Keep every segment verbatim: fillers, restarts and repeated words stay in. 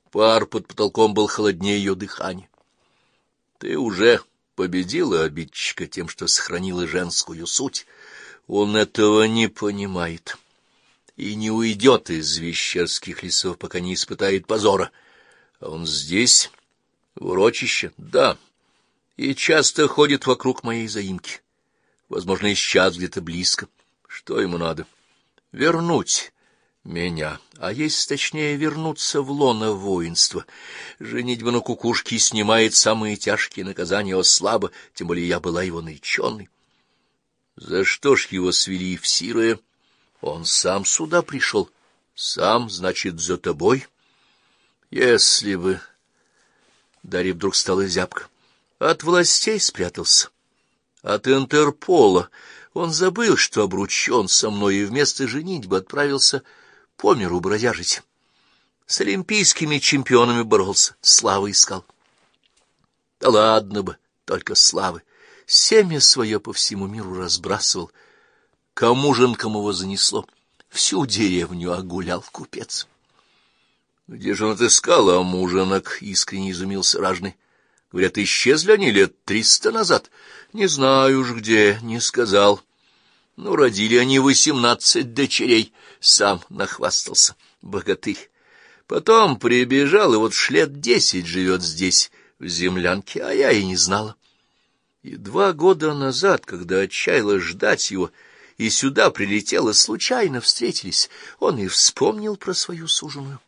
Пар под потолком был холоднее ее дыхания. Ты уже победила обидчика тем, что сохранила женскую суть. Он этого не понимает и не уйдет из Вещерских лесов, пока не испытает позора. А он здесь, в урочище, да, и часто ходит вокруг моей заимки. Возможно, и сейчас где-то близко. Что ему надо? Вернуть меня, а если точнее вернуться в лоно воинства. Женитьба на кукушке снимает самые тяжкие наказания ослаба, тем более я была его нареченной. За что ж его свели в Сирое? Он сам сюда пришел. Сам, значит, за тобой? Если бы... Дарья вдруг стала зябко. От властей спрятался. От Интерпола. Он забыл, что обручен со мной, и вместо женитьбы отправился по миру бродяжить. С олимпийскими чемпионами боролся, славы искал. Да ладно бы, только славы. Семя свое по всему миру разбрасывал. К муженкам его занесло. Всю деревню огулял купец. Где же он отыскал амуженок? Искренне изумился ражный. Говорят, исчезли они лет триста назад. Не знаю уж где, не сказал. Ну, родили они восемнадцать дочерей. Сам нахвастался, богатырь. Потом прибежал, и вот ж лет десять живет здесь, в землянке, а я и не знала. И два года назад, когда отчаялась ждать его, и сюда прилетела, случайно встретились, он и вспомнил про свою суженую.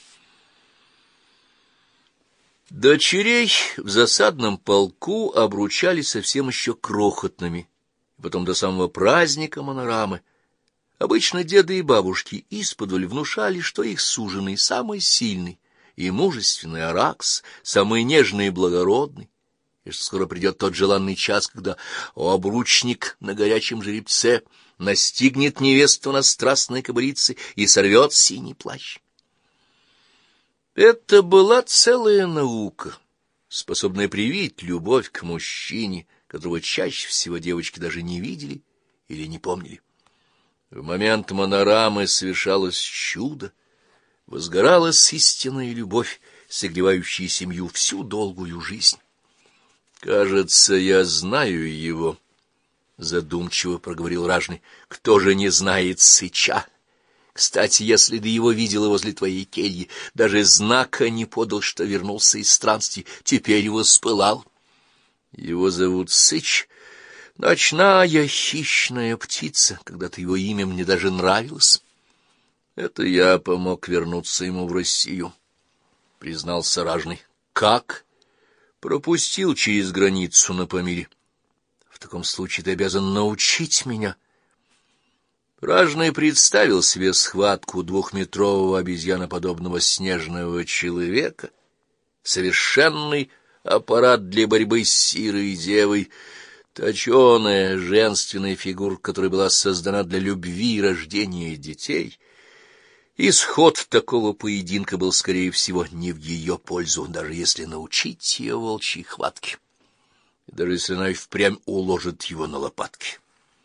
Дочерей в засадном полку обручали совсем еще крохотными, потом до самого праздника Монорамы. Обычно деды и бабушки исподволь внушали, что их суженый самый сильный и мужественный Аракс, самый нежный и благородный, и что скоро придет тот желанный час, когда обручник на горячем жеребце настигнет невесту на страстной кобылице и сорвет синий плащ. Это была целая наука, способная привить любовь к мужчине, которого чаще всего девочки даже не видели или не помнили. В момент Монорамы совершалось чудо, возгоралась истинная любовь, согревающая семью всю долгую жизнь. «Кажется, я знаю его», — задумчиво проговорил ражный. «Кто же не знает Сыча? Кстати, я следы его видела возле твоей кельи, даже знака не подал, что вернулся из странствий, теперь воспылал. Его зовут Сыч, ночная хищная птица, когда-то его имя мне даже нравилось. Это я помог вернуться ему в Россию», — признался ражный. «Как?» «Пропустил через границу на Памире. В таком случае ты обязан научить меня». Ражный представил себе схватку двухметрового обезьяноподобного снежного человека, совершенный аппарат для борьбы с сирой девой, точеная женственная фигура, которая была создана для любви и рождения детей. Исход такого поединка был, скорее всего, не в ее пользу, даже если научить ее волчьей хватке, и даже если она и впрямь уложит его на лопатки.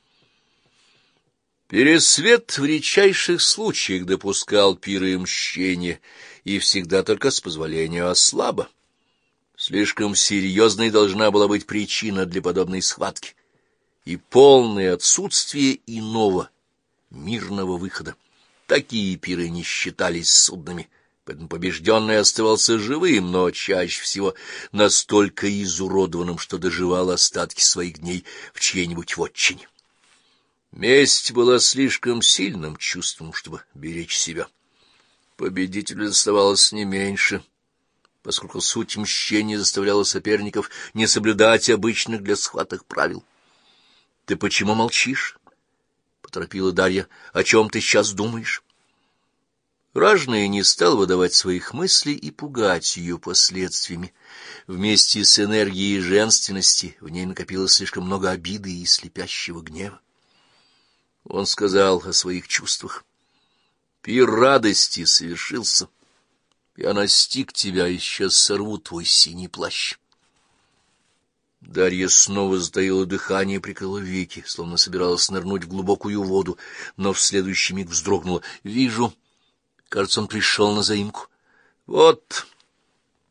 Пересвет в редчайших случаях допускал пиры и мщения, и всегда только с позволения ослаба. Слишком серьезной должна была быть причина для подобной схватки и полное отсутствие иного мирного выхода. Такие пиры не считались судными, поэтому побежденный оставался живым, но чаще всего настолько изуродованным, что доживал остатки своих дней в чьей-нибудь вотчине. Месть была слишком сильным чувством, чтобы беречь себя. Победителю оставалось не меньше, поскольку суть мщения заставляла соперников не соблюдать обычных для схваток правил. — Ты почему молчишь? — поторопила Дарья. — О чем ты сейчас думаешь? Ражный не стал выдавать своих мыслей и пугать ее последствиями. Вместе с энергией женственности в ней накопилось слишком много обиды и слепящего гнева. Он сказал о своих чувствах. Пир радости совершился. Я настиг тебя, и сейчас сорву твой синий плащ. Дарья снова затаила дыхание и прикрыла веки, словно собиралась нырнуть в глубокую воду, но в следующий миг вздрогнула. Вижу, кажется, он пришел на заимку. Вот,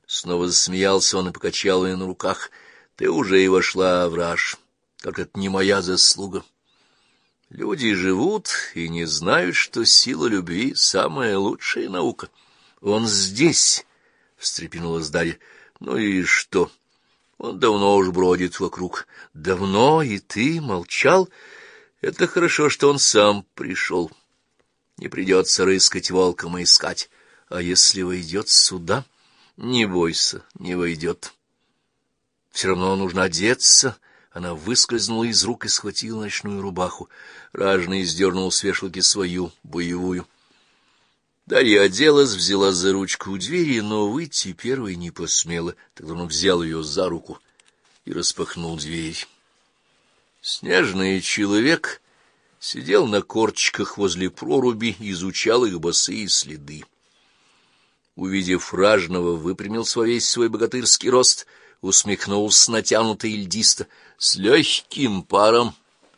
Снова засмеялся он и покачал ее на руках. Ты уже и вошла в раж. Только это не моя заслуга. Люди живут и не знают, что сила любви — самая лучшая наука. — Он здесь, — встрепенулась Дарья. — Ну и что? Он давно уж бродит вокруг. — Давно? И ты молчал? Это хорошо, что он сам пришел. Не придется рыскать волком и искать. А если войдет сюда? Не бойся, не войдет. Все равно нужно одеться. Она выскользнула из рук и схватила ночную рубаху. Ражный сдернул с вешалки свою, боевую. Дарья оделась, взяла за ручку у двери, но выйти первой не посмела. Тогда он взял ее за руку и распахнул дверь. Снежный человек сидел на корточках возле проруби и изучал их босые следы. Увидев Ражного, выпрямился во весь свой богатырский рост, усмехнулся натянуто и льдисто, с легким паром.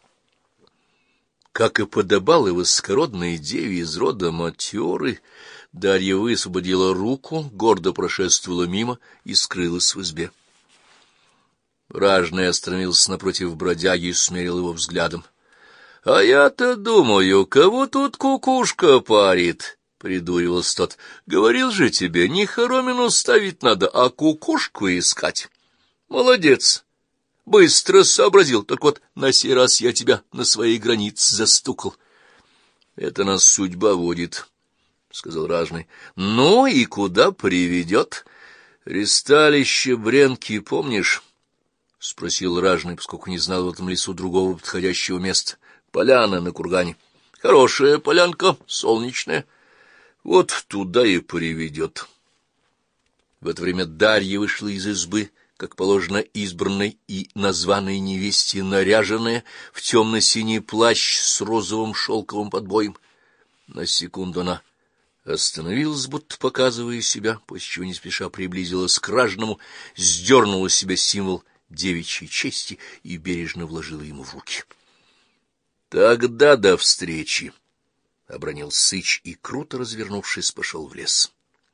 Как и подобало высокородной деве из рода Матеры, Дарья высвободила руку, гордо прошествовала мимо и скрылась в избе. Ражный остановился напротив бродяги и смерил его взглядом. — А я-то думаю, кого тут кукушка парит? — придуривался тот. — Говорил же тебе, не хоромину ставить надо, а кукушку искать. Молодец! Быстро сообразил, только вот на сей раз я тебя на своей границе застукал. — Это нас судьба водит, — сказал Ражный. — Ну и куда приведет? Ристалище Бренки, помнишь? — спросил Ражный, поскольку не знал в этом лесу другого подходящего места. — Поляна на кургане. Хорошая полянка, солнечная. Вот туда и приведет. В это время Дарья вышла из избы, как положено избранной и названной невесте, наряженная в темно-синий плащ с розовым шелковым подбоем. На секунду она остановилась, будто показывая себя, после чего не спеша приблизилась к Ражному, сдернула с себя символ девичьей чести и бережно вложила ему в руки. — Тогда до встречи! — обронил Сыч и, круто развернувшись, пошел в лес.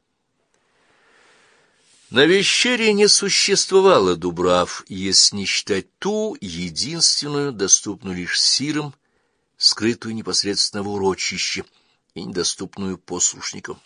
На Вещере не существовало дубрав, если не считать ту, единственную, доступную лишь сирам, скрытую непосредственно в урочище и недоступную послушникам.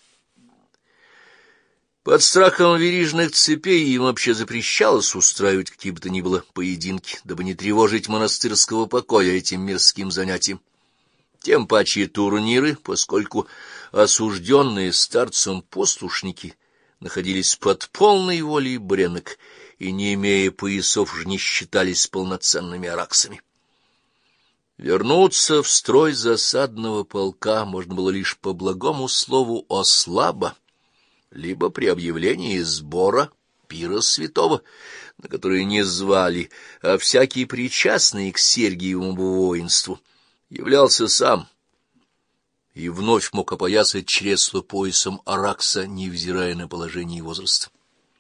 Под страхом верижных цепей им вообще запрещалось устраивать какие бы то ни было поединки, дабы не тревожить монастырского покоя этим мирским занятием. Тем паче турниры, поскольку осужденные старцем послушники находились под полной волей бренок и, не имея поясов, же не считались полноценными араксами. Вернуться в строй засадного полка можно было лишь по благому слову ослаба, либо при объявлении сбора пира святого, на который не звали, а всякий причастный к Сергиевому воинству являлся сам и вновь мог опоясать чресло поясом аракса, невзирая на положение и возраст.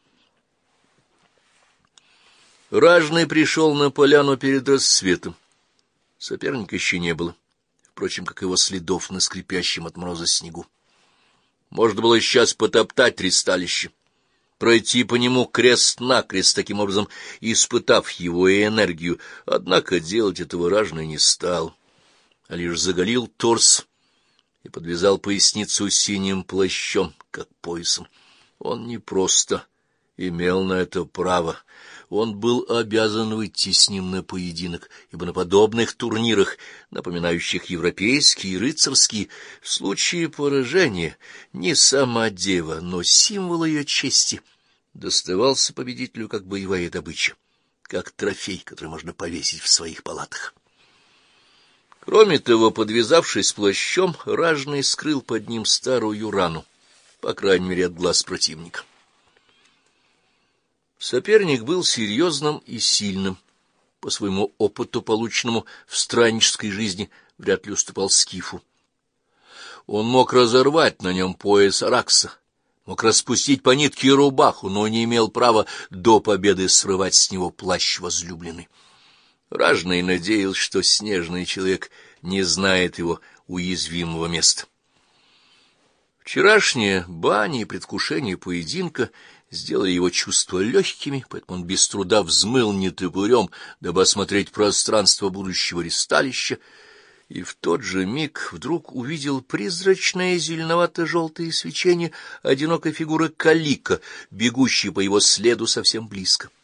Ражный пришел на поляну перед рассветом. Соперника еще не было, впрочем, как его следов на скрипящем от мороза снегу. Можно было сейчас потоптать ристалище, пройти по нему крест-накрест, таким образом испытав его энергию, однако делать этого Ражный не стал, а лишь заголил торс и подвязал поясницу синим плащом, как поясом. Он не просто имел на это право, он был обязан выйти с ним на поединок, ибо на подобных турнирах, напоминающих европейские и рыцарские, в случае поражения не сама дева, но символ ее чести доставался победителю как боевая добыча, как трофей, который можно повесить в своих палатах. Кроме того, подвязавшись плащом, Ражный скрыл под ним старую рану, по крайней мере, от глаз противника. Соперник был серьезным и сильным. По своему опыту, полученному в страннической жизни, вряд ли уступал скифу. Он мог разорвать на нем пояс аракса, мог распустить по нитке рубаху, но не имел права до победы срывать с него плащ возлюбленный. Ражный надеялся, что снежный человек не знает его уязвимого места. В Вчерашняя баня и предвкушение поединка сделали его чувства легкими, поэтому он без труда взмыл нетопырем, дабы осмотреть пространство будущего ристалища, и в тот же миг вдруг увидел призрачное зеленовато-желтое свечение одинокой фигуры калика, бегущей по его следу совсем близко.